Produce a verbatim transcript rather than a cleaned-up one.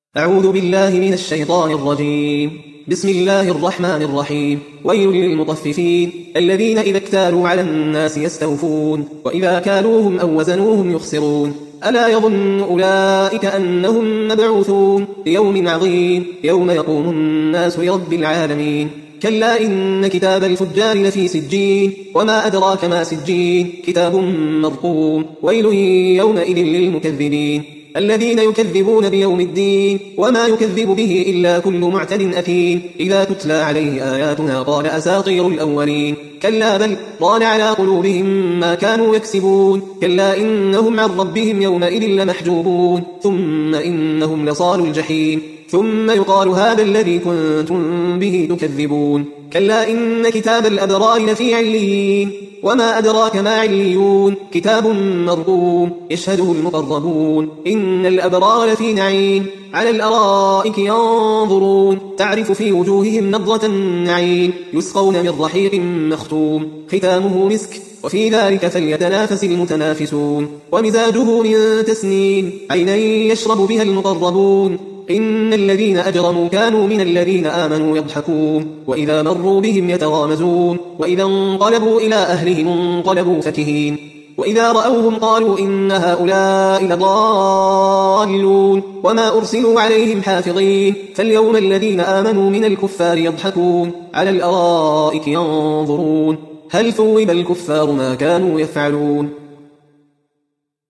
أعوذ بالله من الشيطان الرجيم. بسم الله الرحمن الرحيم. ويل للمطففين الذين إذا اكتالوا على الناس يستوفون وإذا كالوهم أو وزنوهم يخسرون ألا يظن أولئك أنهم مبعوثون ليوم عظيم يوم يقوم الناس لرب العالمين. كلا إن كتاب الفجار لفي سجين وما أدراك ما سجين كتاب مرقوم. ويل يومئذ للمكذبين الذين يكذبون بيوم الدين وما يكذب به إلا كل معتد أثيم إذا تتلى عليه آياتنا قال أساطير الأولين. كلا بل ران على قلوبهم ما كانوا يكسبون. كلا إنهم عن ربهم يومئذ لمحجوبون ثم إنهم لصالوا الجحيم ثم يقال هذا الذي كنتم به تكذبون. كلا إن كتاب الأبرار لفي عليين وما أدراك ما عليون كتاب مرقوم يشهده المقربون. إن الأبرار لفي نعيم على الأرائك ينظرون تعرف في وجوههم نضرة النعيم يسقون من رحيق مختوم ختامه مسك وفي ذلك فليتنافس المتنافسون. ومزاجه من تسنيم عينا يشرب بها المقربون. إن الذين أجرموا كانوا من الذين آمنوا يضحكون وإذا مروا بهم يتغامزون وإذا انقلبوا إلى أهلهم انقلبوا فكهين وإذا رأوهم قالوا إن هؤلاء لضالون وما أرسلوا عليهم حافظين. فاليوم الذين آمنوا من الكفار يضحكون على الأرائك ينظرون هل ثوب الكفار ما كانوا يفعلون.